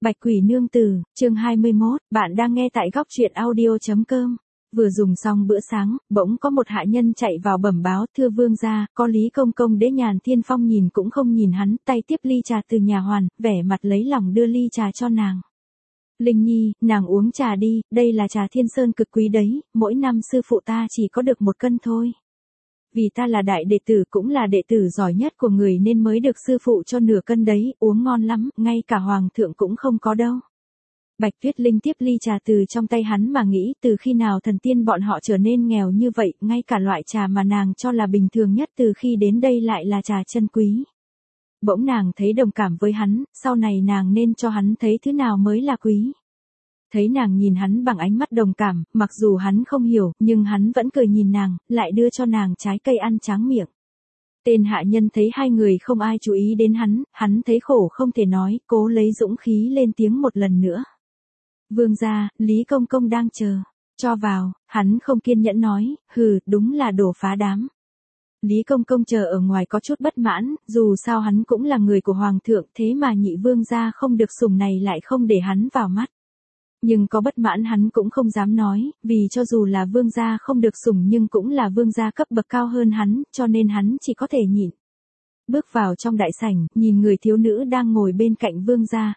Bạch Quỷ Nương Tử, chương 21, bạn đang nghe tại góc truyện audio.com. Vừa dùng xong bữa sáng, bỗng có một hạ nhân chạy vào bẩm báo, thưa vương gia, có Lý Công Công đế Nhàn Thiên Phong nhìn cũng không nhìn hắn, tay tiếp ly trà từ nhà hoàn, vẻ mặt lấy lòng đưa ly trà cho nàng. Linh Nhi, nàng uống trà đi, đây là trà Thiên Sơn cực quý đấy, mỗi năm sư phụ ta chỉ có được 1 cân thôi. Vì ta là đại đệ tử cũng là đệ tử giỏi nhất của người nên mới được sư phụ cho nửa cân đấy, uống ngon lắm, ngay cả hoàng thượng cũng không có đâu. Bạch Tuyết Linh tiếp ly trà từ trong tay hắn mà nghĩ từ khi nào thần tiên bọn họ trở nên nghèo như vậy, ngay cả loại trà mà nàng cho là bình thường nhất từ khi đến đây lại là trà chân quý. Bỗng nàng thấy đồng cảm với hắn, sau này nàng nên cho hắn thấy thứ nào mới là quý. Thấy nàng nhìn hắn bằng ánh mắt đồng cảm, mặc dù hắn không hiểu, nhưng hắn vẫn cười nhìn nàng, lại đưa cho nàng trái cây ăn tráng miệng. Tên hạ nhân thấy hai người không ai chú ý đến hắn thấy khổ không thể nói, cố lấy dũng khí lên tiếng một lần nữa. Vương gia, Lý Công Công đang chờ, cho vào, hắn không kiên nhẫn nói, hừ, đúng là đồ phá đám. Lý Công Công chờ ở ngoài có chút bất mãn, dù sao hắn cũng là người của Hoàng thượng, thế mà nhị vương gia không được sủng này lại không để hắn vào mắt. Nhưng có bất mãn hắn cũng không dám nói, vì cho dù là vương gia không được sủng nhưng cũng là vương gia cấp bậc cao hơn hắn, cho nên hắn chỉ có thể nhịn. Bước vào trong đại sảnh, nhìn người thiếu nữ đang ngồi bên cạnh vương gia,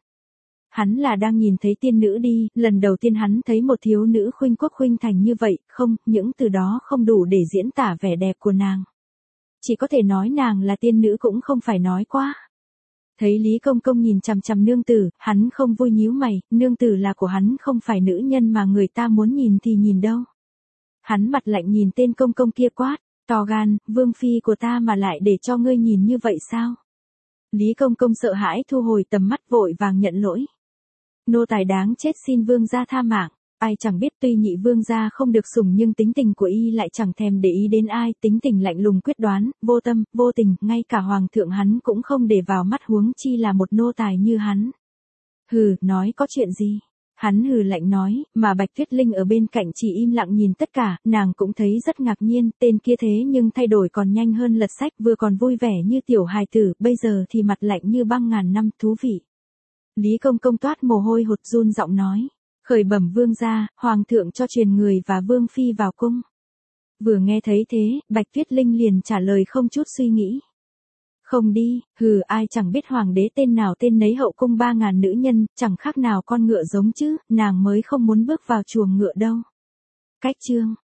hắn là đang nhìn thấy tiên nữ đi, lần đầu tiên hắn thấy một thiếu nữ khuynh quốc khuynh thành như vậy, không, những từ đó không đủ để diễn tả vẻ đẹp của nàng. Chỉ có thể nói nàng là tiên nữ cũng không phải nói quá. Thấy Lý Công Công nhìn chằm chằm nương tử, hắn không vui nhíu mày, nương tử là của hắn không phải nữ nhân mà người ta muốn nhìn thì nhìn đâu. Hắn mặt lạnh nhìn tên công công kia quát, to gan, vương phi của ta mà lại để cho ngươi nhìn như vậy sao? Lý Công Công sợ hãi thu hồi tầm mắt vội vàng nhận lỗi. Nô tài đáng chết xin vương gia tha mạng. Ai chẳng biết tuy nhị vương gia không được sủng nhưng tính tình của y lại chẳng thèm để ý đến ai, tính tình lạnh lùng quyết đoán, vô tâm, vô tình, ngay cả hoàng thượng hắn cũng không để vào mắt huống chi là một nô tài như hắn. Hừ, nói có chuyện gì? Hắn hừ lạnh nói, mà Bạch Tuyết Linh ở bên cạnh chỉ im lặng nhìn tất cả, nàng cũng thấy rất ngạc nhiên, tên kia thế nhưng thay đổi còn nhanh hơn lật sách, vừa còn vui vẻ như tiểu hài tử, bây giờ thì mặt lạnh như băng ngàn năm, thú vị. Lý Công Công toát mồ hôi hột run giọng nói. Khởi bẩm vương gia, hoàng thượng cho truyền người và vương phi vào cung. Vừa nghe thấy thế, Bạch Tuyết Linh liền trả lời không chút suy nghĩ. Không đi, hừ, ai chẳng biết hoàng đế tên nào tên nấy hậu cung 3.000 nữ nhân, chẳng khác nào con ngựa giống chứ, nàng mới không muốn bước vào chuồng ngựa đâu. Cách chương.